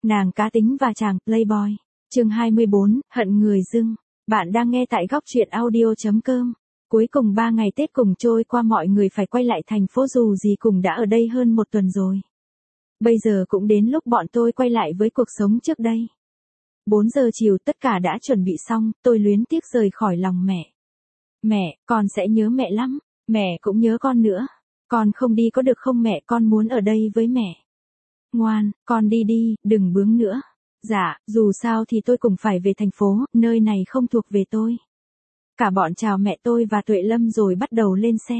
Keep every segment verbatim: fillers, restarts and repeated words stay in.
Nàng cá tính và chàng playboy. Chương hai mươi bốn, hận người dưng. Bạn đang nghe tại góc truyện audio.com. Cuối cùng ba ngày Tết cùng trôi qua, mọi người phải quay lại thành phố, dù gì cũng đã ở đây hơn một tuần rồi. Bây giờ cũng đến lúc bọn tôi quay lại với cuộc sống trước đây. bốn giờ chiều tất cả đã chuẩn bị xong, tôi luyến tiếc rời khỏi lòng mẹ. Mẹ, con sẽ nhớ mẹ lắm, mẹ cũng nhớ con nữa. Con không đi có được không mẹ, con muốn ở đây với mẹ. Ngoan, con đi đi, đừng bướng nữa. Dạ, dù sao thì tôi cũng phải về thành phố, nơi này không thuộc về tôi. Cả bọn chào mẹ tôi và Tuệ Lâm rồi bắt đầu lên xe.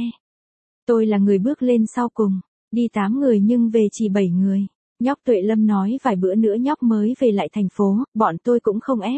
Tôi là người bước lên sau cùng, đi tám người nhưng về chỉ bảy người. Nhóc Tuệ Lâm nói vài bữa nữa nhóc mới về lại thành phố, bọn tôi cũng không ép.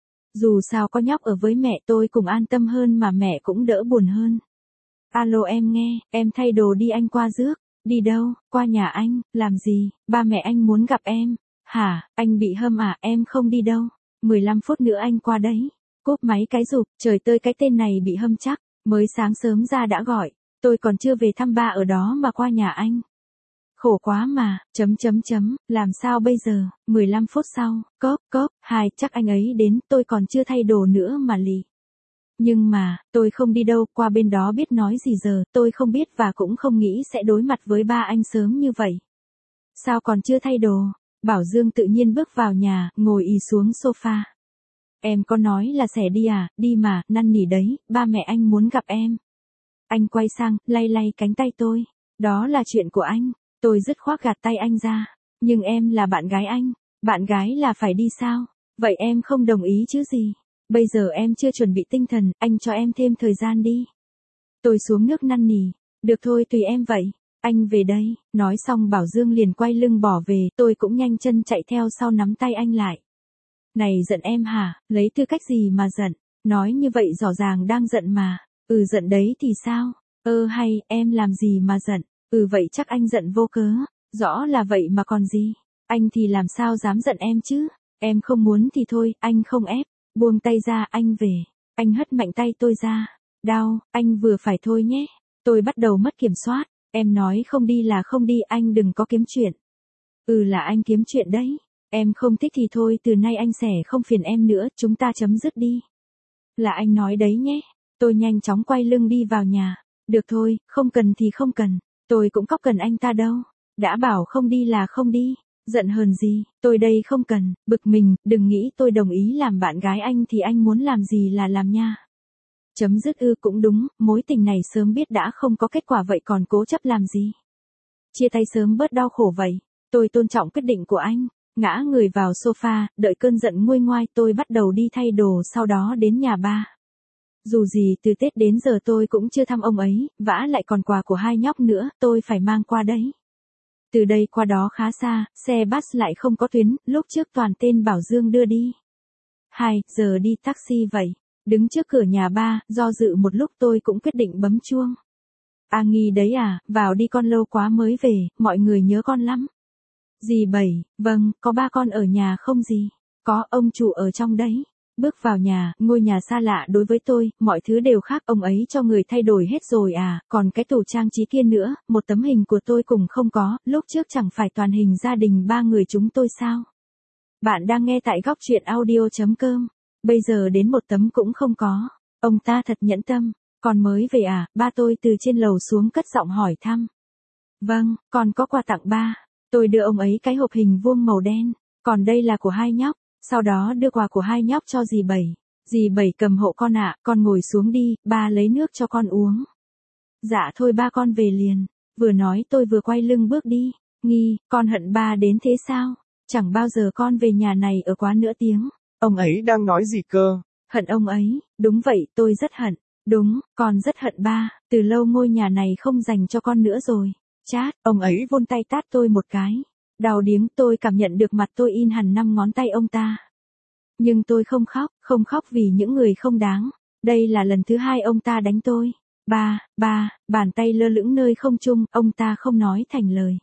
Dù sao có nhóc ở với mẹ tôi cũng an tâm hơn mà mẹ cũng đỡ buồn hơn. Alo em nghe, em thay đồ đi, anh qua rước. Đi đâu? Qua nhà anh, làm gì? Ba mẹ anh muốn gặp em. Hả, anh bị hâm à? Em không đi đâu. mười lăm phút nữa anh qua đấy. Cúp máy cái rụp, trời tơi, cái tên này bị hâm chắc. Mới sáng sớm ra đã gọi. Tôi còn chưa về thăm ba ở đó mà qua nhà anh. Khổ quá mà, chấm chấm chấm, làm sao bây giờ? mười lăm phút sau, cốp cốp, hai, chắc anh ấy đến, tôi còn chưa thay đồ nữa mà lì. Nhưng mà, tôi không đi đâu, qua bên đó biết nói gì giờ, tôi không biết và cũng không nghĩ sẽ đối mặt với ba anh sớm như vậy. Sao còn chưa thay đồ? Bảo Dương tự nhiên bước vào nhà, ngồi ì xuống sofa. Em có nói là sẽ đi à, đi mà, năn nỉ đấy, ba mẹ anh muốn gặp em. Anh quay sang, lay lay cánh tay tôi. Đó là chuyện của anh, tôi dứt khoát gạt tay anh ra. Nhưng em là bạn gái anh, bạn gái là phải đi sao? Vậy em không đồng ý chứ gì? Bây giờ em chưa chuẩn bị tinh thần, anh cho em thêm thời gian đi. Tôi xuống nước năn nỉ. Được thôi, tùy em vậy. Anh về đây. Nói xong Bảo Dương liền quay lưng bỏ về, tôi cũng nhanh chân chạy theo sau nắm tay anh lại. Này giận em hả? Lấy tư cách gì mà giận? Nói như vậy rõ ràng đang giận mà. Ừ giận đấy thì sao? Ơ hay, em làm gì mà giận? Ừ vậy chắc anh giận vô cớ. Rõ là vậy mà còn gì? Anh thì làm sao dám giận em chứ? Em không muốn thì thôi, anh không ép. Buông tay ra, anh về. Anh hất mạnh tay tôi ra. Đau, anh vừa phải thôi nhé. Tôi bắt đầu mất kiểm soát. Em nói không đi là không đi, anh đừng có kiếm chuyện. Ừ là anh kiếm chuyện đấy. Em không thích thì thôi, từ nay anh sẽ không phiền em nữa, chúng ta chấm dứt đi. Là anh nói đấy nhé. Tôi nhanh chóng quay lưng đi vào nhà. Được thôi, không cần thì không cần. Tôi cũng có cần anh ta đâu. Đã bảo không đi là không đi. Giận hờn gì, tôi đây không cần, bực mình, đừng nghĩ tôi đồng ý làm bạn gái anh thì anh muốn làm gì là làm nha. Chấm dứt ư, cũng đúng, mối tình này sớm biết đã không có kết quả vậy còn cố chấp làm gì. Chia tay sớm bớt đau khổ vậy. Tôi tôn trọng quyết định của anh, ngã người vào sofa, đợi cơn giận nguôi ngoai tôi bắt đầu đi thay đồ, sau đó đến nhà ba. Dù gì từ Tết đến giờ tôi cũng chưa thăm ông ấy, vả lại còn quà của hai nhóc nữa, tôi phải mang qua đấy. Từ đây qua đó khá xa, xe bus lại không có tuyến, lúc trước toàn tên Bảo Dương đưa đi. Hai, giờ đi taxi vậy. Đứng trước cửa nhà ba, do dự một lúc tôi cũng quyết định bấm chuông. A Nghi đấy à, vào đi con, lâu quá mới về, mọi người nhớ con lắm. Dì Bảy, vâng, có ba con ở nhà không dì? Có, ông chủ ở trong đấy. Bước vào nhà, ngôi nhà xa lạ đối với tôi, mọi thứ đều khác, ông ấy cho người thay đổi hết rồi à, còn cái tủ trang trí kia nữa, một tấm hình của tôi cũng không có, lúc trước chẳng phải toàn hình gia đình ba người chúng tôi sao? Bạn đang nghe tại góc truyện audio.com, bây giờ đến một tấm cũng không có, ông ta thật nhẫn tâm, con mới về à, ba tôi từ trên lầu xuống cất giọng hỏi thăm. Vâng, con có quà tặng ba, tôi đưa ông ấy cái hộp hình vuông màu đen, còn đây là của hai nhóc. Sau đó đưa quà của hai nhóc cho dì Bảy. Dì Bảy cầm hộ con ạ, con ngồi xuống đi, ba lấy nước cho con uống. Dạ thôi ba con về liền. Vừa nói tôi vừa quay lưng bước đi. Nghi, con hận ba đến thế sao? Chẳng bao giờ con về nhà này ở quá nửa tiếng. Ông ấy đang nói gì cơ? Hận ông ấy, đúng vậy, tôi rất hận. Đúng, con rất hận ba, từ lâu ngôi nhà này không dành cho con nữa rồi. Chát, ông ấy vươn tay tát tôi một cái. Đau điếng, tôi cảm nhận được mặt tôi in hẳn năm ngón tay ông ta. Nhưng tôi không khóc, không khóc vì những người không đáng. Đây là lần thứ hai ông ta đánh tôi. Ba, ba, bàn tay lơ lửng nơi không trung, ông ta không nói thành lời.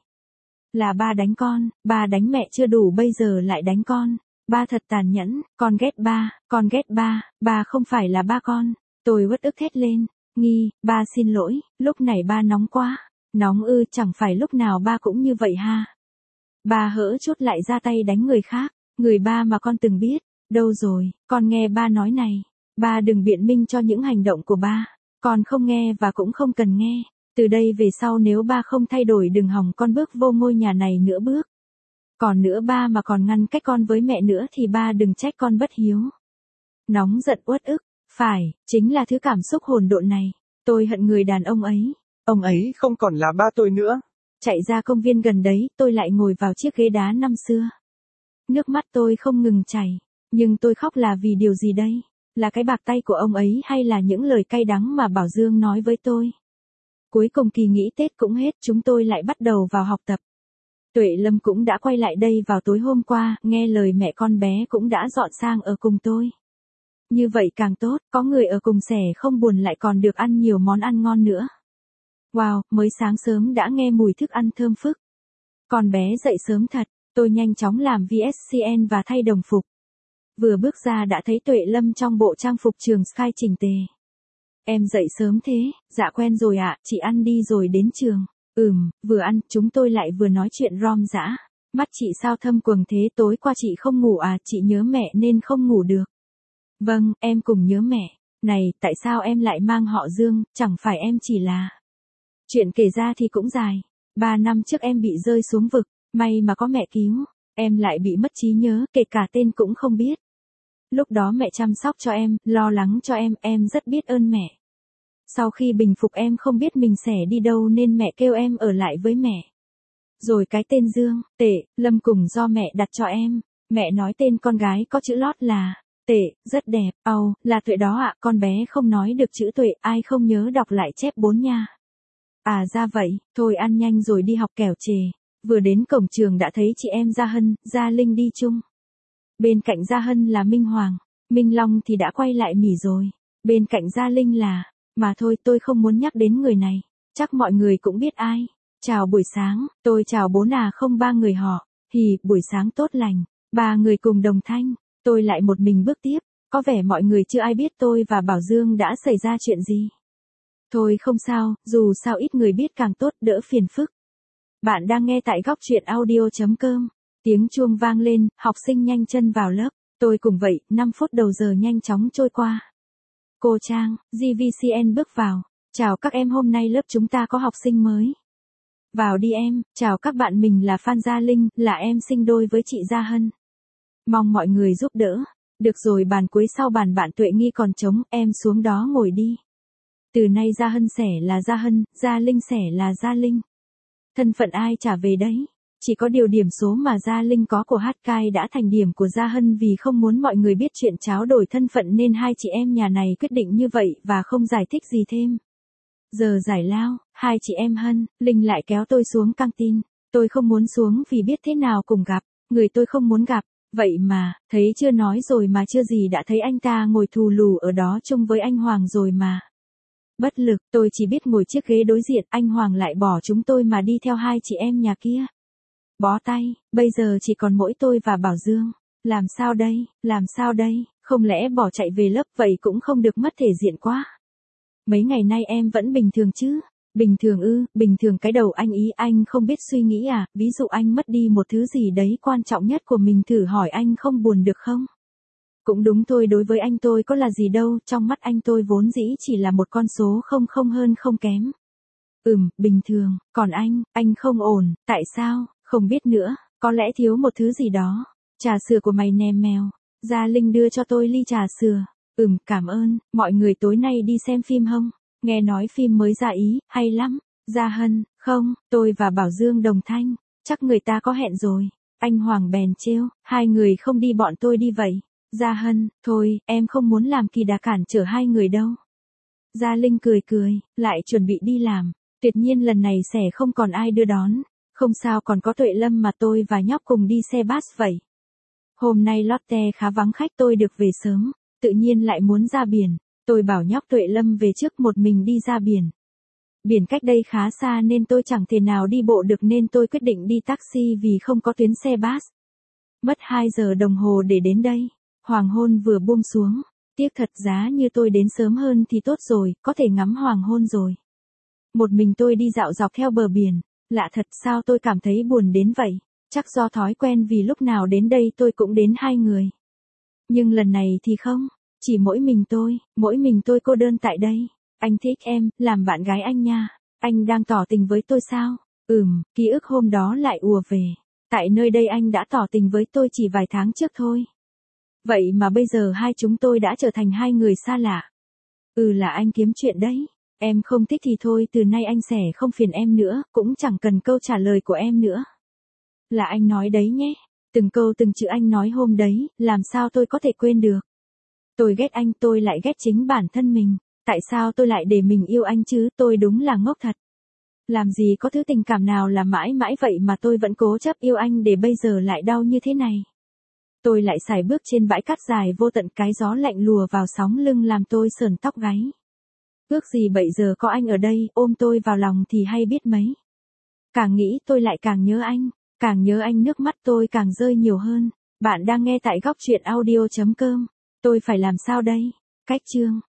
Là ba đánh con, ba đánh mẹ chưa đủ bây giờ lại đánh con. Ba thật tàn nhẫn, con ghét ba, con ghét ba, ba không phải là ba con. Tôi uất ức thét lên. Nghi, ba xin lỗi, lúc này ba nóng quá. Nóng ư, chẳng phải lúc nào ba cũng như vậy ha. Ba hỡ chút lại ra tay đánh người khác, người ba mà con từng biết, đâu rồi, con nghe ba nói này. Ba đừng biện minh cho những hành động của ba, con không nghe và cũng không cần nghe. Từ đây về sau nếu ba không thay đổi đừng hòng con bước vô ngôi nhà này nữa bước. Còn nữa ba mà còn ngăn cách con với mẹ nữa thì ba đừng trách con bất hiếu. Nóng giận uất ức, phải, chính là thứ cảm xúc hỗn độn này. Tôi hận người đàn ông ấy. Ông ấy không còn là ba tôi nữa. Chạy ra công viên gần đấy, tôi lại ngồi vào chiếc ghế đá năm xưa. Nước mắt tôi không ngừng chảy, nhưng tôi khóc là vì điều gì đây? Là cái bạc tay của ông ấy hay là những lời cay đắng mà Bảo Dương nói với tôi? Cuối cùng kỳ nghỉ Tết cũng hết, chúng tôi lại bắt đầu vào học tập. Tuệ Lâm cũng đã quay lại đây vào tối hôm qua, nghe lời mẹ con bé cũng đã dọn sang ở cùng tôi. Như vậy càng tốt, có người ở cùng sẻ không buồn lại còn được ăn nhiều món ăn ngon nữa. Wow, mới sáng sớm đã nghe mùi thức ăn thơm phức. Con bé dậy sớm thật, tôi nhanh chóng làm vê ét xê en và thay đồng phục. Vừa bước ra đã thấy Tuệ Lâm trong bộ trang phục trường Sky chỉnh tề. Em dậy sớm thế, dạ quen rồi ạ, chị ăn đi rồi đến trường. Ừm, vừa ăn, chúng tôi lại vừa nói chuyện rom dã. Mắt chị sao thâm quầng thế, tối qua chị không ngủ à, chị nhớ mẹ nên không ngủ được. Vâng, em cùng nhớ mẹ. Này, tại sao em lại mang họ Dương, chẳng phải em chỉ là... Chuyện kể ra thì cũng dài. Ba năm trước em bị rơi xuống vực, may mà có mẹ cứu. Em lại bị mất trí nhớ, kể cả tên cũng không biết. Lúc đó mẹ chăm sóc cho em, lo lắng cho em, em rất biết ơn mẹ. Sau khi bình phục em không biết mình sẽ đi đâu nên mẹ kêu em ở lại với mẹ. Rồi cái tên Dương, Tệ, Lâm cùng do mẹ đặt cho em. Mẹ nói tên con gái có chữ lót là Tệ, rất đẹp. Ồ, oh, là Tuệ đó ạ, con bé không nói được chữ Tuệ, ai không nhớ đọc lại chép bốn nha. À ra vậy, thôi ăn nhanh rồi đi học kẻo trễ. Vừa đến cổng trường đã thấy chị em Gia Hân, Gia Linh đi chung. Bên cạnh Gia Hân là Minh Hoàng, Minh Long thì đã quay lại Mỉ rồi. Bên cạnh Gia Linh là, mà thôi tôi không muốn nhắc đến người này, chắc mọi người cũng biết ai. Chào buổi sáng, tôi chào bốn à không ba người họ, hì, buổi sáng tốt lành, ba người cùng đồng thanh, tôi lại một mình bước tiếp, có vẻ mọi người chưa ai biết tôi và Bảo Dương đã xảy ra chuyện gì. Thôi không sao, dù sao ít người biết càng tốt, đỡ phiền phức. Bạn đang nghe tại góc truyện audio chấm com. Tiếng chuông vang lên, học sinh nhanh chân vào lớp. Tôi cùng vậy, năm phút đầu giờ nhanh chóng trôi qua. Cô Trang, giê vê xê en bước vào. Chào các em, hôm nay lớp chúng ta có học sinh mới. Vào đi em, chào các bạn, mình là Phan Gia Linh, là em sinh đôi với chị Gia Hân. Mong mọi người giúp đỡ. Được rồi, bàn cuối sau bàn bạn Tuệ Nghi còn trống, em xuống đó ngồi đi. Từ nay Gia Hân sẻ là Gia Hân, Gia Linh sẻ là Gia Linh. Thân phận ai trả về đấy. Chỉ có điều điểm số mà Gia Linh có của hát cai đã thành điểm của Gia Hân, vì không muốn mọi người biết chuyện tráo đổi thân phận nên hai chị em nhà này quyết định như vậy và không giải thích gì thêm. Giờ giải lao, hai chị em Hân, Linh lại kéo tôi xuống căng tin. Tôi không muốn xuống vì biết thế nào cùng gặp, người tôi không muốn gặp. Vậy mà, thấy chưa, nói rồi mà chưa gì đã thấy anh ta ngồi thù lù ở đó chung với anh Hoàng rồi mà. Bất lực, tôi chỉ biết ngồi chiếc ghế đối diện, anh Hoàng lại bỏ chúng tôi mà đi theo hai chị em nhà kia. Bó tay, bây giờ chỉ còn mỗi tôi và Bảo Dương. Làm sao đây, làm sao đây, không lẽ bỏ chạy về lớp vậy cũng không được, mất thể diện quá. Mấy ngày nay em vẫn bình thường chứ? Bình thường ư, bình thường cái đầu anh ý, anh không biết suy nghĩ à, ví dụ anh mất đi một thứ gì đấy quan trọng nhất của mình, thử hỏi anh không buồn được không? Cũng đúng thôi, đối với anh tôi có là gì đâu, trong mắt anh tôi vốn dĩ chỉ là một con số không, không hơn không kém. Ừm, bình thường, còn anh, anh không ổn, tại sao, không biết nữa, có lẽ thiếu một thứ gì đó. Trà sữa của mày nè mèo. Gia Linh đưa cho tôi ly trà sữa. Ừm, cảm ơn, mọi người tối nay đi xem phim không? Nghe nói phim mới ra ý, hay lắm. Gia Hân, không, tôi và Bảo Dương đồng thanh, chắc người ta có hẹn rồi. Anh Hoàng bèn trêu, hai người không đi bọn tôi đi vậy. Gia Hân, thôi, em không muốn làm kỳ đà cản trở hai người đâu. Gia Linh cười cười, lại chuẩn bị đi làm. Tuyệt nhiên lần này sẽ không còn ai đưa đón. Không sao, còn có Tuệ Lâm mà, tôi và nhóc cùng đi xe bus vậy. Hôm nay Lotte khá vắng khách, tôi được về sớm, tự nhiên lại muốn ra biển. Tôi bảo nhóc Tuệ Lâm về trước, một mình đi ra biển. Biển cách đây khá xa nên tôi chẳng thể nào đi bộ được nên tôi quyết định đi taxi vì không có tuyến xe bus. Mất hai giờ đồng hồ để đến đây. Hoàng hôn vừa buông xuống. Tiếc thật, giá như tôi đến sớm hơn thì tốt rồi, có thể ngắm hoàng hôn rồi. Một mình tôi đi dạo dọc theo bờ biển. Lạ thật, sao tôi cảm thấy buồn đến vậy? Chắc do thói quen vì lúc nào đến đây tôi cũng đến hai người. Nhưng lần này thì không, chỉ mỗi mình tôi, mỗi mình tôi cô đơn tại đây. Anh thích em, làm bạn gái anh nha. Anh đang tỏ tình với tôi sao? Ừm, ký ức hôm đó lại ùa về. Tại nơi đây anh đã tỏ tình với tôi chỉ vài tháng trước thôi. Vậy mà bây giờ hai chúng tôi đã trở thành hai người xa lạ. Ừ là anh kiếm chuyện đấy. Em không thích thì thôi, từ nay anh sẽ không phiền em nữa, cũng chẳng cần câu trả lời của em nữa. Là anh nói đấy nhé. Từng câu từng chữ anh nói hôm đấy, làm sao tôi có thể quên được. Tôi ghét anh, tôi lại ghét chính bản thân mình. Tại sao tôi lại để mình yêu anh chứ, tôi đúng là ngốc thật. Làm gì có thứ tình cảm nào là mãi mãi vậy mà tôi vẫn cố chấp yêu anh để bây giờ lại đau như thế này. Tôi lại sải bước trên bãi cát dài vô tận, cái gió lạnh lùa vào sóng lưng làm tôi sờn tóc gáy. Ước gì bây giờ có anh ở đây, ôm tôi vào lòng thì hay biết mấy. Càng nghĩ tôi lại càng nhớ anh, càng nhớ anh nước mắt tôi càng rơi nhiều hơn. Bạn đang nghe tại góc truyện audio chấm com. Tôi phải làm sao đây? Cách chương